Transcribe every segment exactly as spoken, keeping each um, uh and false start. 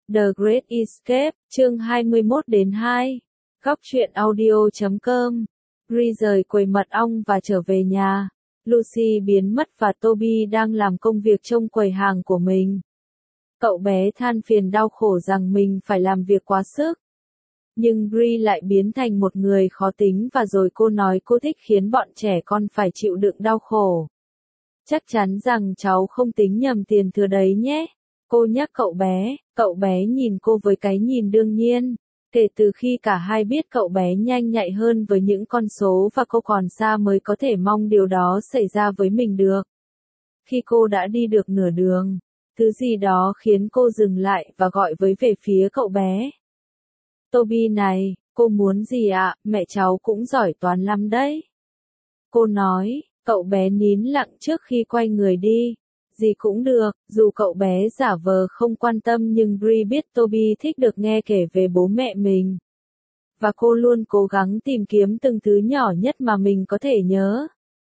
The Great Escape, chương hai mươi mốt đến hai. Góc truyện audio chấm com. Bree rời quầy mật ong và trở về nhà. Lucy biến mất và Toby đang làm công việc trong quầy hàng của mình. Cậu bé than phiền đau khổ rằng mình phải làm việc quá sức. Nhưng Bree lại biến thành một người khó tính và rồi cô nói cô thích khiến bọn trẻ con phải chịu đựng đau khổ. Chắc chắn rằng cháu không tính nhầm tiền thừa đấy nhé. Cô nhắc cậu bé, cậu bé nhìn cô với cái nhìn đương nhiên. Kể từ khi cả hai biết cậu bé nhanh nhạy hơn với những con số và cô còn xa mới có thể mong điều đó xảy ra với mình được. Khi cô đã đi được nửa đường, thứ gì đó khiến cô dừng lại và gọi với về phía cậu bé. Toby này, cô muốn gì ạ? Mẹ cháu cũng giỏi toán lắm đấy. Cô nói, cậu bé nín lặng trước khi quay người đi. Gì cũng được, dù cậu bé giả vờ không quan tâm nhưng Bree biết Toby thích được nghe kể về bố mẹ mình. Và cô luôn cố gắng tìm kiếm từng thứ nhỏ nhất mà mình có thể nhớ.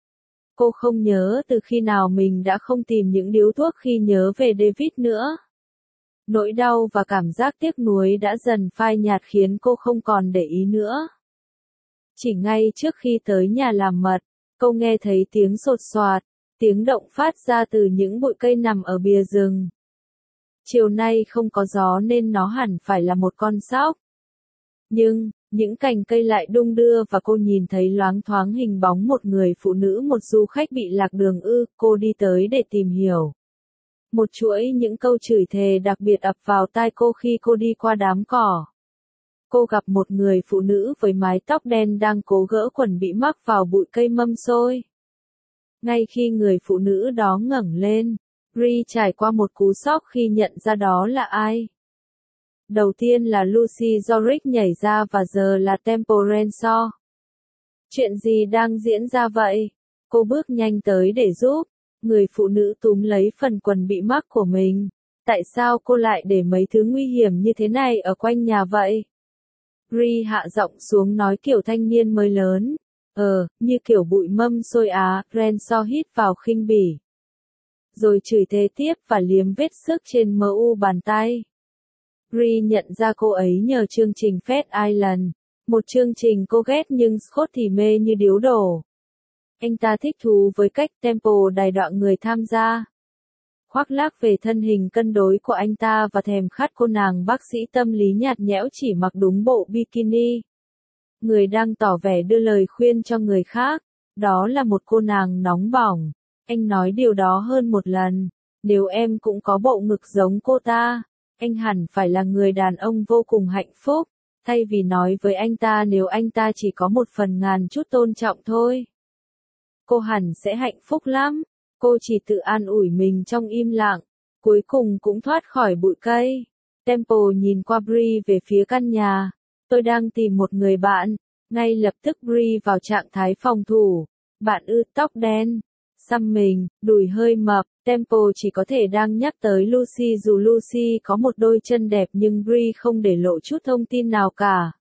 Cô không nhớ từ khi nào mình đã không tìm những điếu thuốc khi nhớ về David nữa. Nỗi đau và cảm giác tiếc nuối đã dần phai nhạt khiến cô không còn để ý nữa. Chỉ ngay trước khi tới nhà làm mật, cô nghe thấy tiếng sột soạt. Tiếng động phát ra từ những bụi cây nằm ở bìa rừng. Chiều nay không có gió nên nó hẳn phải là một con sóc. Nhưng, những cành cây lại đung đưa và cô nhìn thấy loáng thoáng hình bóng một người phụ nữ, một du khách bị lạc đường ư. Cô đi tới để tìm hiểu. Một chuỗi những câu chửi thề đặc biệt ập vào tai cô khi cô đi qua đám cỏ. Cô gặp một người phụ nữ với mái tóc đen đang cố gỡ quần bị mắc vào bụi cây mâm xôi. Ngay khi người phụ nữ đó ngẩng lên, Bree trải qua một cú sốc khi nhận ra đó là ai. Đầu tiên là Lucy Zorich nhảy ra và giờ là Temple Renshaw. Chuyện gì đang diễn ra vậy? Cô bước nhanh tới để giúp. Người phụ nữ túm lấy phần quần bị mắc của mình. Tại sao cô lại để mấy thứ nguy hiểm như thế này ở quanh nhà vậy? Bree hạ giọng xuống nói kiểu thanh niên mới lớn. Ờ, như kiểu bụi mâm xôi á, Renshaw hít vào khinh bỉ. Rồi chửi thề tiếp và liếm vết xước trên mờ u bàn tay. Bree nhận ra cô ấy nhờ chương trình Fat Island, một chương trình cô ghét nhưng Scott thì mê như điếu đổ. Anh ta thích thú với cách tempo đài đoạn người tham gia. Khoác lác về thân hình cân đối của anh ta và thèm khát cô nàng bác sĩ tâm lý nhạt nhẽo chỉ mặc đúng bộ bikini. Người đang tỏ vẻ đưa lời khuyên cho người khác, đó là một cô nàng nóng bỏng. Anh nói điều đó hơn một lần. Nếu em cũng có bộ ngực giống cô ta, anh hẳn phải là người đàn ông vô cùng hạnh phúc, thay vì nói với anh ta nếu anh ta chỉ có một phần ngàn chút tôn trọng thôi. Cô hẳn sẽ hạnh phúc lắm. Cô chỉ tự an ủi mình trong im lặng, cuối cùng cũng thoát khỏi bụi cây. Temple nhìn qua Bree về phía căn nhà. Tôi đang tìm một người bạn. Ngay lập tức Bree vào trạng thái phòng thủ. Bạn ư? Tóc đen, xăm mình, đùi hơi mập. Temple chỉ có thể đang nhắc tới Lucy dù Lucy có một đôi chân đẹp nhưng Bree không để lộ chút thông tin nào cả.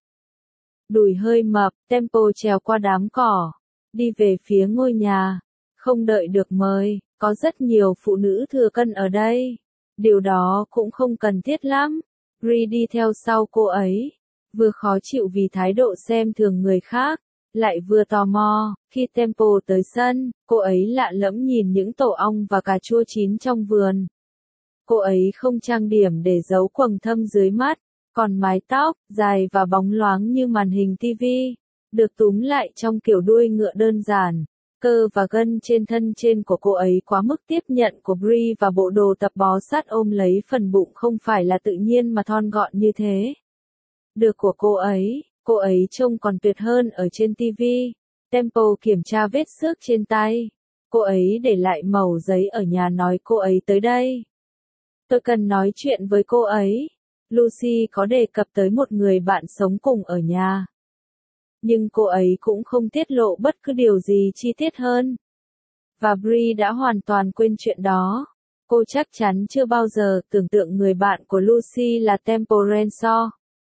Đùi hơi mập, Temple trèo qua đám cỏ, đi về phía ngôi nhà. Không đợi được mời, có rất nhiều phụ nữ thừa cân ở đây. Điều đó cũng không cần thiết lắm. Bree đi theo sau cô ấy. Vừa khó chịu vì thái độ xem thường người khác, lại vừa tò mò. Khi Temple tới sân, cô ấy lạ lẫm nhìn những tổ ong và cà chua chín trong vườn. Cô ấy không trang điểm để giấu quầng thâm dưới mắt, còn mái tóc, dài và bóng loáng như màn hình ti vi, được túm lại trong kiểu đuôi ngựa đơn giản. Cơ và gân trên thân trên của cô ấy quá mức tiếp nhận của Bree và bộ đồ tập bó sát ôm lấy phần bụng không phải là tự nhiên mà thon gọn như thế. Được của cô ấy, cô ấy trông còn tuyệt hơn ở trên ti vi. Temple kiểm tra vết xước trên tay. Cô ấy để lại mẩu giấy ở nhà nói cô ấy tới đây. Tôi cần nói chuyện với cô ấy. Lucy có đề cập tới một người bạn sống cùng ở nhà. Nhưng cô ấy cũng không tiết lộ bất cứ điều gì chi tiết hơn. Và Bree đã hoàn toàn quên chuyện đó. Cô chắc chắn chưa bao giờ tưởng tượng người bạn của Lucy là Temple Renshaw.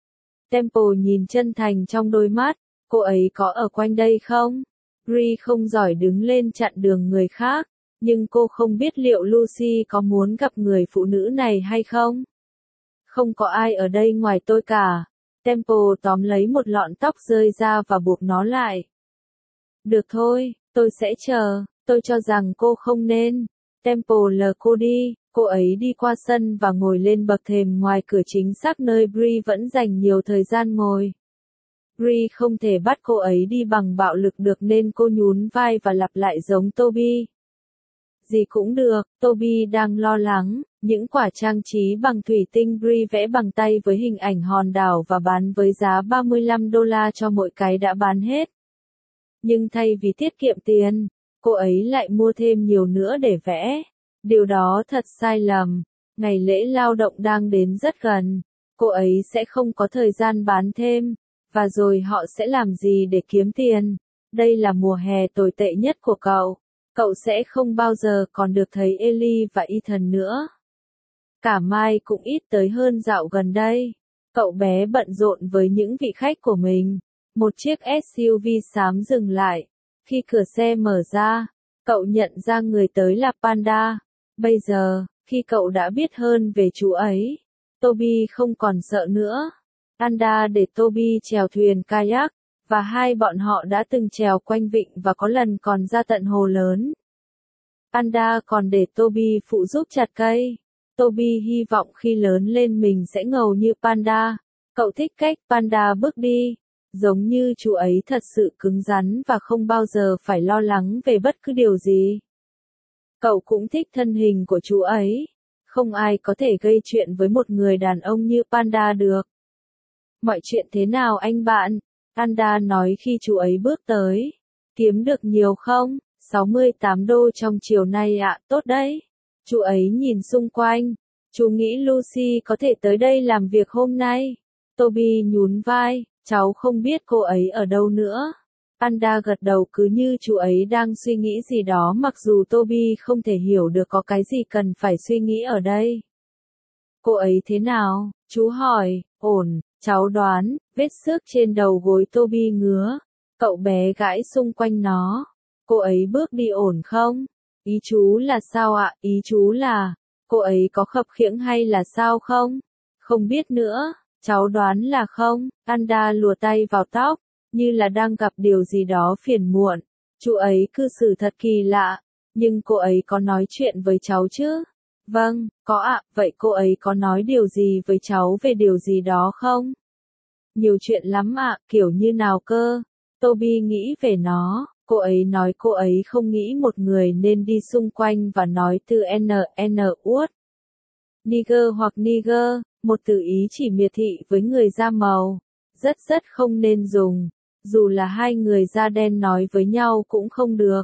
Temple nhìn chân thành trong đôi mắt. Cô ấy có ở quanh đây không? Bree không giỏi đứng lên chặn đường người khác, nhưng cô không biết liệu Lucy có muốn gặp người phụ nữ này hay không. Không có ai ở đây ngoài tôi cả. Temple tóm lấy một lọn tóc rơi ra và buộc nó lại. Được thôi, tôi sẽ chờ, tôi cho rằng cô không nên. Temple lờ cô đi, cô ấy đi qua sân và ngồi lên bậc thềm ngoài cửa chính xác nơi Bree vẫn dành nhiều thời gian ngồi. Bree không thể bắt cô ấy đi bằng bạo lực được nên cô nhún vai và lặp lại giống Toby. Gì cũng được, Toby đang lo lắng, những quả trang trí bằng thủy tinh Bree vẽ bằng tay với hình ảnh hòn đảo và bán với giá ba mươi lăm đô la cho mỗi cái đã bán hết. Nhưng thay vì tiết kiệm tiền, cô ấy lại mua thêm nhiều nữa để vẽ. Điều đó thật sai lầm. Ngày lễ lao động đang đến rất gần. Cô ấy sẽ không có thời gian bán thêm. Và rồi họ sẽ làm gì để kiếm tiền? Đây là mùa hè tồi tệ nhất của cậu. Cậu sẽ không bao giờ còn được thấy Ellie và Ethan nữa. Cả Mai cũng ít tới hơn dạo gần đây. Cậu bé bận rộn với những vị khách của mình. Một chiếc ét u vê xám dừng lại. Khi cửa xe mở ra, cậu nhận ra người tới là Panda. Bây giờ, khi cậu đã biết hơn về chú ấy, Toby không còn sợ nữa. Panda để Toby chèo thuyền kayak, và hai bọn họ đã từng chèo quanh vịnh và có lần còn ra tận hồ lớn. Panda còn để Toby phụ giúp chặt cây. Toby hy vọng khi lớn lên mình sẽ ngầu như Panda. Cậu thích cách Panda bước đi. Giống như chú ấy thật sự cứng rắn và không bao giờ phải lo lắng về bất cứ điều gì. Cậu cũng thích thân hình của chú ấy. Không ai có thể gây chuyện với một người đàn ông như Panda được. Mọi chuyện thế nào anh bạn? Panda nói khi chú ấy bước tới. Kiếm được nhiều không? sáu mươi tám đô trong chiều nay ạ, tốt đấy. Chú ấy nhìn xung quanh. Chú nghĩ Lucy có thể tới đây làm việc hôm nay. Toby nhún vai. Cháu không biết cô ấy ở đâu nữa. Panda gật đầu cứ như chú ấy đang suy nghĩ gì đó mặc dù Toby không thể hiểu được có cái gì cần phải suy nghĩ ở đây. Cô ấy thế nào? Chú hỏi. Ổn, cháu đoán. Vết xước trên đầu gối Toby ngứa. Cậu bé gãi xung quanh nó. Cô ấy bước đi ổn không? Ý chú là sao ạ? Ý chú là, cô ấy có khập khiễng hay là sao không? Không biết nữa. Cháu đoán là không. Panda lùa tay vào tóc, như là đang gặp điều gì đó phiền muộn. Chú ấy cư xử thật kỳ lạ. Nhưng cô ấy có nói chuyện với cháu chứ? Vâng, có ạ. Vậy cô ấy có nói điều gì với cháu về điều gì đó không? Nhiều chuyện lắm ạ, kiểu như nào cơ? Toby nghĩ về nó. Cô ấy nói cô ấy không nghĩ một người nên đi xung quanh và nói từ N N uất. Nigger hoặc nigger, một từ ý chỉ miệt thị với người da màu. Rất rất không nên dùng. Dù là hai người da đen nói với nhau cũng không được.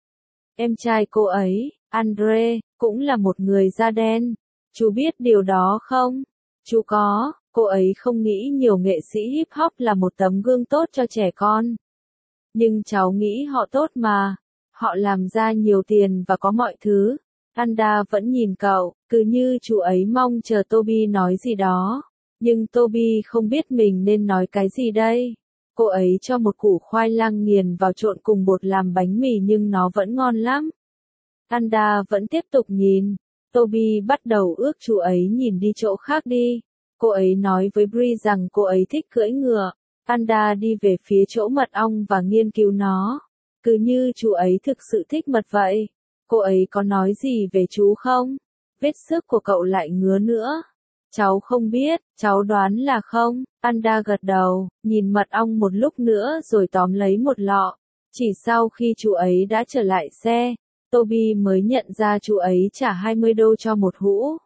Em trai cô ấy, Andre, cũng là một người da đen. Chú biết điều đó không? Chú có, cô ấy không nghĩ nhiều nghệ sĩ hip hop là một tấm gương tốt cho trẻ con. Nhưng cháu nghĩ họ tốt mà. Họ làm ra nhiều tiền và có mọi thứ. Panda vẫn nhìn cậu, cứ như chú ấy mong chờ Toby nói gì đó. Nhưng Toby không biết mình nên nói cái gì đây. Cô ấy cho một củ khoai lang nghiền vào trộn cùng bột làm bánh mì nhưng nó vẫn ngon lắm. Panda vẫn tiếp tục nhìn. Toby bắt đầu ước chú ấy nhìn đi chỗ khác đi. Cô ấy nói với Bree rằng cô ấy thích cưỡi ngựa. Panda đi về phía chỗ mật ong và nghiên cứu nó. Cứ như chú ấy thực sự thích mật vậy. Cô ấy có nói gì về chú không? Vết xước của cậu lại ngứa nữa. Cháu không biết, cháu đoán là không. Panda gật đầu, nhìn mật ong một lúc nữa rồi tóm lấy một lọ. Chỉ sau khi chú ấy đã trở lại xe, Toby mới nhận ra chú ấy trả hai mươi đô cho một hũ.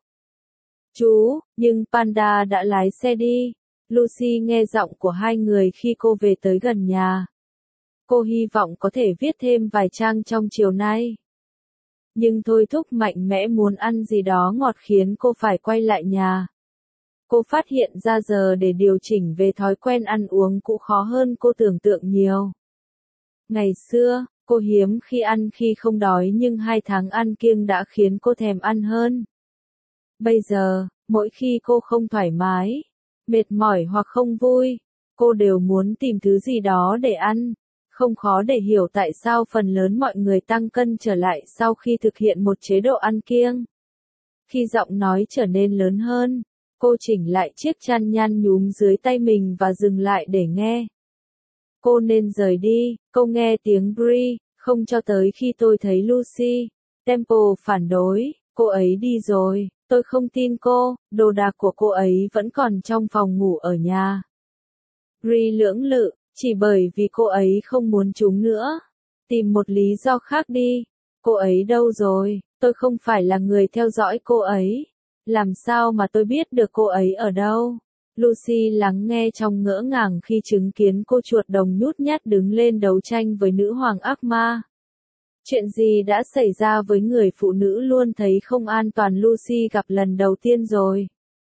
Chú, nhưng Panda đã lái xe đi. Lucy nghe giọng của hai người khi cô về tới gần nhà. Cô hy vọng có thể viết thêm vài trang trong chiều nay. Nhưng thôi thúc mạnh mẽ muốn ăn gì đó ngọt khiến cô phải quay lại nhà. Cô phát hiện ra giờ để điều chỉnh về thói quen ăn uống cũ khó hơn cô tưởng tượng nhiều. Ngày xưa, cô hiếm khi ăn khi không đói nhưng hai tháng ăn kiêng đã khiến cô thèm ăn hơn. Bây giờ, mỗi khi cô không thoải mái, mệt mỏi hoặc không vui, cô đều muốn tìm thứ gì đó để ăn. Không khó để hiểu tại sao phần lớn mọi người tăng cân trở lại sau khi thực hiện một chế độ ăn kiêng. Khi giọng nói trở nên lớn hơn, Cô chỉnh lại chiếc chăn nhăn nhúm dưới tay mình và dừng lại để nghe. Cô nên rời đi, cô nghe tiếng Bree, không cho tới khi tôi thấy Lucy. Temple phản đối, cô ấy đi rồi, tôi không tin cô, đồ đạc của cô ấy vẫn còn trong phòng ngủ ở nhà. Bree lưỡng lự, chỉ bởi vì cô ấy không muốn chúng nữa. Tìm một lý do khác đi. Cô ấy đâu rồi? Tôi không phải là người theo dõi cô ấy. Làm sao mà tôi biết được cô ấy ở đâu? Lucy lắng nghe trong ngỡ ngàng khi chứng kiến cô chuột đồng nhút nhát đứng lên đấu tranh với nữ hoàng ác ma. Chuyện gì đã xảy ra với người phụ nữ luôn thấy không an toàn Lucy gặp lần đầu tiên rồi?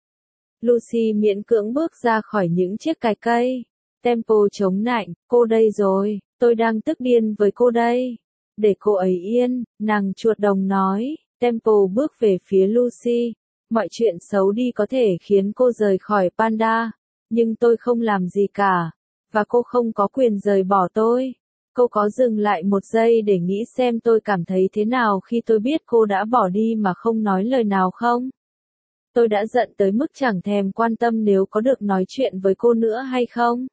Lucy miễn cưỡng bước ra khỏi những chiếc cái cây. Temple chống nạnh, cô đây rồi, tôi đang tức điên với cô đây. Để cô ấy yên, nàng chuột đồng nói. Temple bước về phía Lucy. Mọi chuyện xấu đi có thể khiến cô rời khỏi Panda, nhưng tôi không làm gì cả, và cô không có quyền rời bỏ tôi. Cô có dừng lại một giây để nghĩ xem tôi cảm thấy thế nào khi tôi biết cô đã bỏ đi mà không nói lời nào không? Tôi đã giận tới mức chẳng thèm quan tâm nếu có được nói chuyện với cô nữa hay không.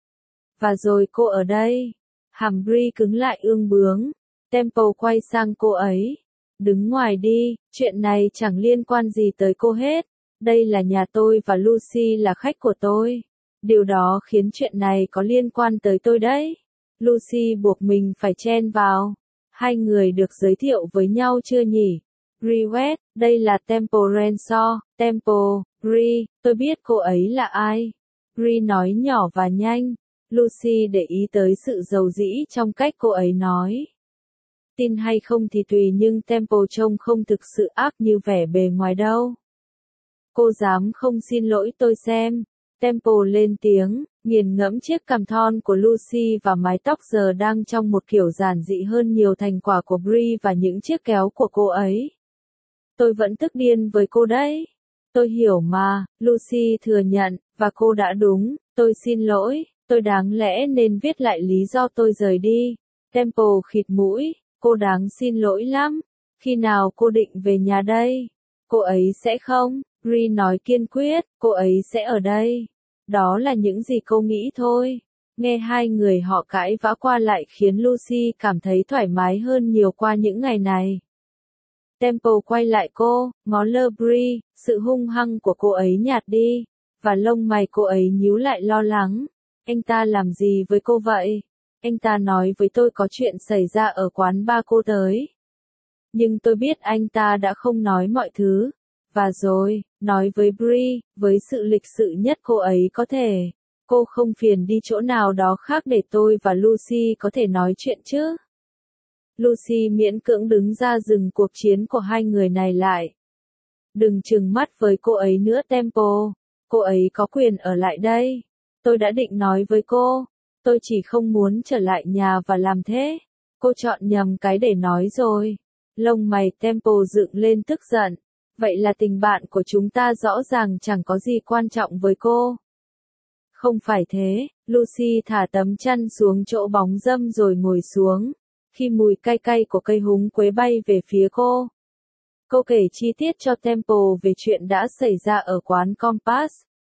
Và rồi cô ở đây. Hàm Bree cứng lại ương bướng. Temple quay sang cô ấy. Đứng ngoài đi, chuyện này chẳng liên quan gì tới cô hết. Đây là nhà tôi và Lucy là khách của tôi. Điều đó khiến chuyện này có liên quan tới tôi đấy. Lucy buộc mình phải chen vào. Hai người được giới thiệu với nhau chưa nhỉ? Bree, đây là Temple Renshaw. Temple, Bree, tôi biết cô ấy là ai. Bree nói nhỏ và nhanh. Lucy để ý tới sự dầu dĩ trong cách cô ấy nói. Tin hay không thì tùy, nhưng Temple trông không thực sự ác như vẻ bề ngoài đâu. Cô dám không xin lỗi tôi xem. Temple lên tiếng, nghiền ngẫm chiếc cằm thon của Lucy và mái tóc giờ đang trong một kiểu giản dị hơn nhiều thành quả của Bree và những chiếc kéo của cô ấy. Tôi vẫn tức điên với cô đấy. Tôi hiểu mà, Lucy thừa nhận, và cô đã đúng, tôi xin lỗi, tôi đáng lẽ nên viết lại lý do tôi rời đi. Temple khịt mũi, cô đáng xin lỗi lắm. Khi nào cô định về nhà đây? Cô ấy sẽ không, Bree nói kiên quyết, cô ấy sẽ ở đây. Đó là những gì cô nghĩ thôi. Nghe hai người họ cãi vã qua lại khiến Lucy cảm thấy thoải mái hơn nhiều qua những ngày này. Temple quay lại cô, ngó lơ Bree, sự hung hăng của cô ấy nhạt đi, và lông mày cô ấy nhíu lại lo lắng. Anh ta làm gì với cô vậy? Anh ta nói với tôi có chuyện xảy ra ở quán bar cô tới. Nhưng tôi biết anh ta đã không nói mọi thứ. Và rồi, nói với Bree, với sự lịch sự nhất cô ấy có thể. Cô không phiền đi chỗ nào đó khác để tôi và Lucy có thể nói chuyện chứ? Lucy miễn cưỡng đứng ra dừng cuộc chiến của hai người này lại. Đừng trừng mắt với cô ấy nữa Temple. Cô ấy có quyền ở lại đây. Tôi đã định nói với cô. Tôi chỉ không muốn trở lại nhà và làm thế. Cô chọn nhầm cái để nói rồi. Lông mày Temple dựng lên tức giận. Vậy là tình bạn của chúng ta rõ ràng chẳng có gì quan trọng với cô. Không phải thế, Lucy thả tấm chăn xuống chỗ bóng râm rồi ngồi xuống. Khi mùi cay cay của cây húng quế bay về phía cô. Cô kể chi tiết cho Temple về chuyện đã xảy ra ở quán Compass.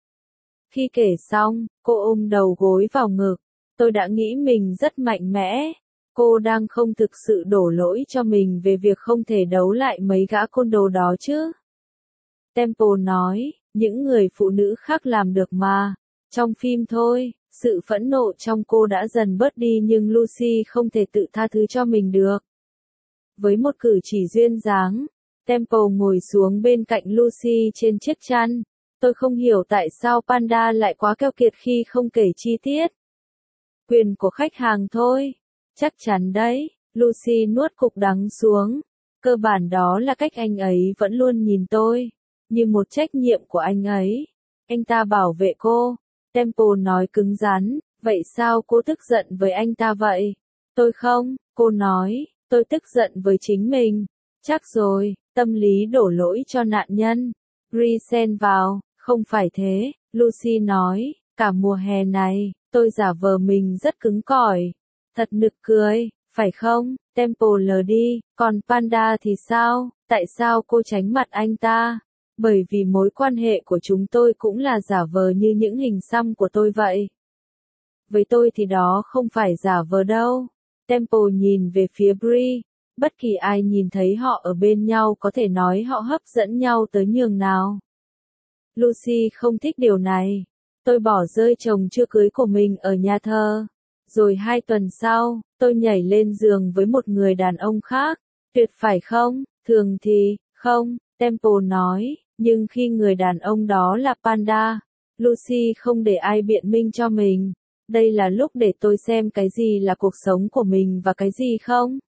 Khi kể xong, cô ôm đầu gối vào ngực. Tôi đã nghĩ mình rất mạnh mẽ. Cô đang không thực sự đổ lỗi cho mình về việc không thể đấu lại mấy gã côn đồ đó chứ. Temple nói, những người phụ nữ khác làm được mà. Trong phim thôi, sự phẫn nộ trong cô đã dần bớt đi nhưng Lucy không thể tự tha thứ cho mình được. Với một cử chỉ duyên dáng, Temple ngồi xuống bên cạnh Lucy trên chiếc chăn. Tôi không hiểu tại sao Panda lại quá keo kiệt khi không kể chi tiết. Quyền của khách hàng thôi. Chắc chắn đấy, Lucy nuốt cục đắng xuống. Cơ bản đó là cách anh ấy vẫn luôn nhìn tôi. Như một trách nhiệm của anh ấy. Anh ta bảo vệ cô. Temple nói cứng rắn. Vậy sao cô tức giận với anh ta vậy? Tôi không, cô nói. Tôi tức giận với chính mình. Chắc rồi, tâm lý đổ lỗi cho nạn nhân. Bree xen vào. Không phải thế, Lucy nói. Cả mùa hè này, tôi giả vờ mình rất cứng cỏi. Thật nực cười, phải không? Temple lờ đi, còn Panda thì sao? Tại sao cô tránh mặt anh ta? Bởi vì mối quan hệ của chúng tôi cũng là giả vờ như những hình xăm của tôi vậy. Với tôi thì đó không phải giả vờ đâu. Temple nhìn về phía Bree. Bất kỳ ai nhìn thấy họ ở bên nhau có thể nói họ hấp dẫn nhau tới nhường nào. Lucy không thích điều này. Tôi bỏ rơi chồng chưa cưới của mình ở nhà thờ. Rồi hai tuần sau, tôi nhảy lên giường với một người đàn ông khác. Tuyệt phải không? Thường thì, không, Temple nói, nhưng khi người đàn ông đó là Panda, Lucy không để ai biện minh cho mình. Đây là lúc để tôi xem cái gì là cuộc sống của mình và cái gì không.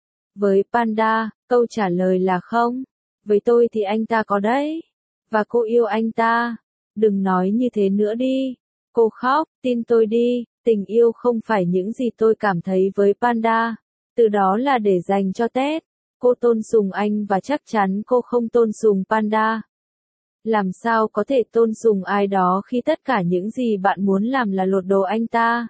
Với Panda, câu trả lời là không. Với tôi thì anh ta có đấy. Và cô yêu anh ta. Đừng nói như thế nữa đi. Cô khóc, tin tôi đi, tình yêu không phải những gì tôi cảm thấy với Panda. Từ đó là để dành cho Ted. Cô tôn sùng anh và chắc chắn cô không tôn sùng Panda. Làm sao có thể tôn sùng ai đó khi tất cả những gì bạn muốn làm là lột đồ anh ta?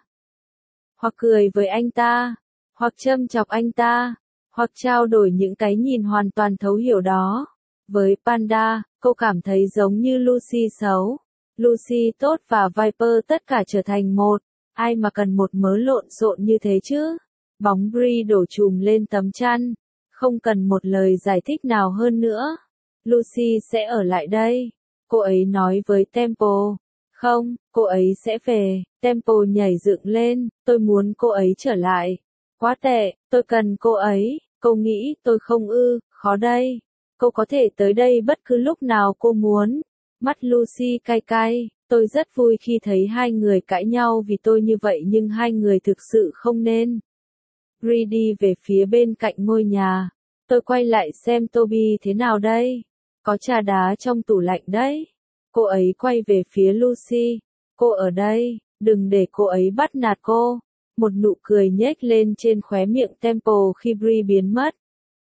Hoặc cười với anh ta, hoặc châm chọc anh ta, hoặc trao đổi những cái nhìn hoàn toàn thấu hiểu đó. Với Panda, cô cảm thấy giống như Lucy xấu. Lucy tốt và Viper tất cả trở thành một. Ai mà cần một mớ lộn xộn như thế chứ? Bóng Bree đổ trùm lên tấm chăn. Không cần một lời giải thích nào hơn nữa. Lucy sẽ ở lại đây. Cô ấy nói với Temple. Không, cô ấy sẽ về. Temple nhảy dựng lên. Tôi muốn cô ấy trở lại. Quá tệ, tôi cần cô ấy. Cô nghĩ tôi không ư, khó đây. Cô có thể tới đây bất cứ lúc nào cô muốn. Mắt Lucy cay cay. Tôi rất vui khi thấy hai người cãi nhau vì tôi như vậy nhưng hai người thực sự không nên. Bree đi về phía bên cạnh ngôi nhà. Tôi quay lại xem Toby thế nào đây. Có trà đá trong tủ lạnh đấy. Cô ấy quay về phía Lucy. Cô ở đây, đừng để cô ấy bắt nạt cô. Một nụ cười nhếch lên trên khóe miệng Temple khi Bree biến mất.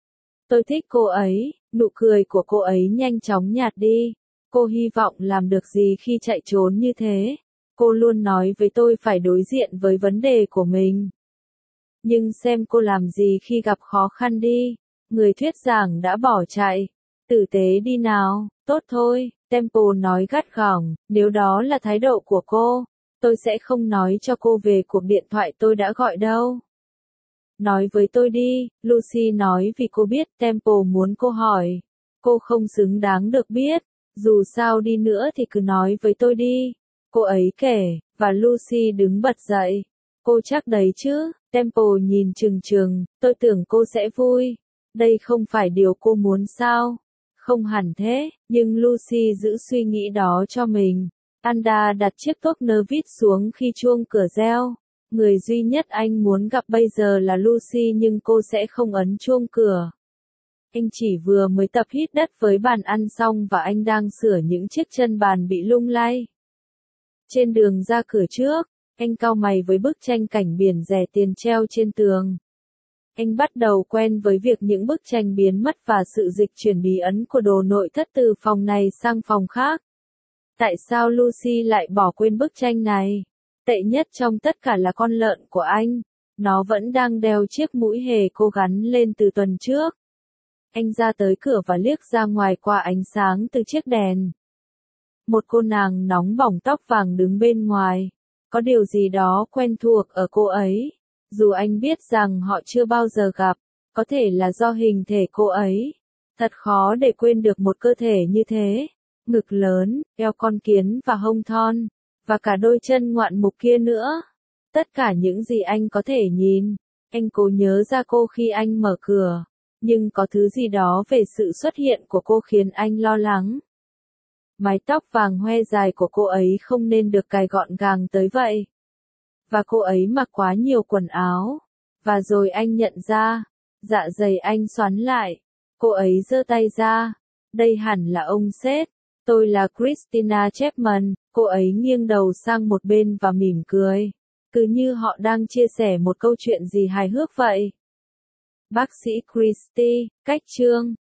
Tôi thích cô ấy, nụ cười của cô ấy nhanh chóng nhạt đi. Cô hy vọng làm được gì khi chạy trốn như thế? Cô luôn nói với tôi phải đối diện với vấn đề của mình. Nhưng xem cô làm gì khi gặp khó khăn đi. Người thuyết giảng đã bỏ chạy. Tử tế đi nào, tốt thôi, Temple nói gắt gỏng, nếu đó là thái độ của cô, tôi sẽ không nói cho cô về cuộc điện thoại tôi đã gọi đâu. Nói với tôi đi, Lucy nói vì cô biết Temple muốn cô hỏi. Cô không xứng đáng được biết, dù sao đi nữa thì cứ nói với tôi đi. Cô ấy kể, và Lucy đứng bật dậy. Cô chắc đấy chứ, Temple nhìn chừng chừng, tôi tưởng cô sẽ vui. Đây không phải điều cô muốn sao? Không hẳn thế, nhưng Lucy giữ suy nghĩ đó cho mình. Anda đặt chiếc thuốc nơ vít xuống khi chuông cửa reo. Người duy nhất anh muốn gặp bây giờ là Lucy nhưng cô sẽ không ấn chuông cửa. Anh chỉ vừa mới tập hít đất với bàn ăn xong và anh đang sửa những chiếc chân bàn bị lung lay. Trên đường ra cửa trước, anh cau mày với bức tranh cảnh biển rẻ tiền treo trên tường. Anh bắt đầu quen với việc những bức tranh biến mất và sự dịch chuyển bí ẩn của đồ nội thất từ phòng này sang phòng khác. Tại sao Lucy lại bỏ quên bức tranh này? Tệ nhất trong tất cả là con lợn của anh. Nó vẫn đang đeo chiếc mũi hề cô gắn lên từ tuần trước. Anh ra tới cửa và liếc ra ngoài qua ánh sáng từ chiếc đèn. Một cô nàng nóng bỏng tóc vàng đứng bên ngoài. Có điều gì đó quen thuộc ở cô ấy. Dù anh biết rằng họ chưa bao giờ gặp, có thể là do hình thể cô ấy. Thật khó để quên được một cơ thể như thế. Ngực lớn, eo con kiến và hông thon. Và cả đôi chân ngoạn mục kia nữa. Tất cả những gì anh có thể nhìn. Anh cố nhớ ra cô khi anh mở cửa. Nhưng có thứ gì đó về sự xuất hiện của cô khiến anh lo lắng. Mái tóc vàng hoe dài của cô ấy không nên được cài gọn gàng tới vậy. Và cô ấy mặc quá nhiều quần áo. Và rồi anh nhận ra, dạ dày anh xoắn lại. Cô ấy giơ tay ra. Đây hẳn là ông Seth. Tôi là Christina Chapman. Cô ấy nghiêng đầu sang một bên và mỉm cười. Cứ như họ đang chia sẻ một câu chuyện gì hài hước vậy. Bác sĩ Christy, cách chương.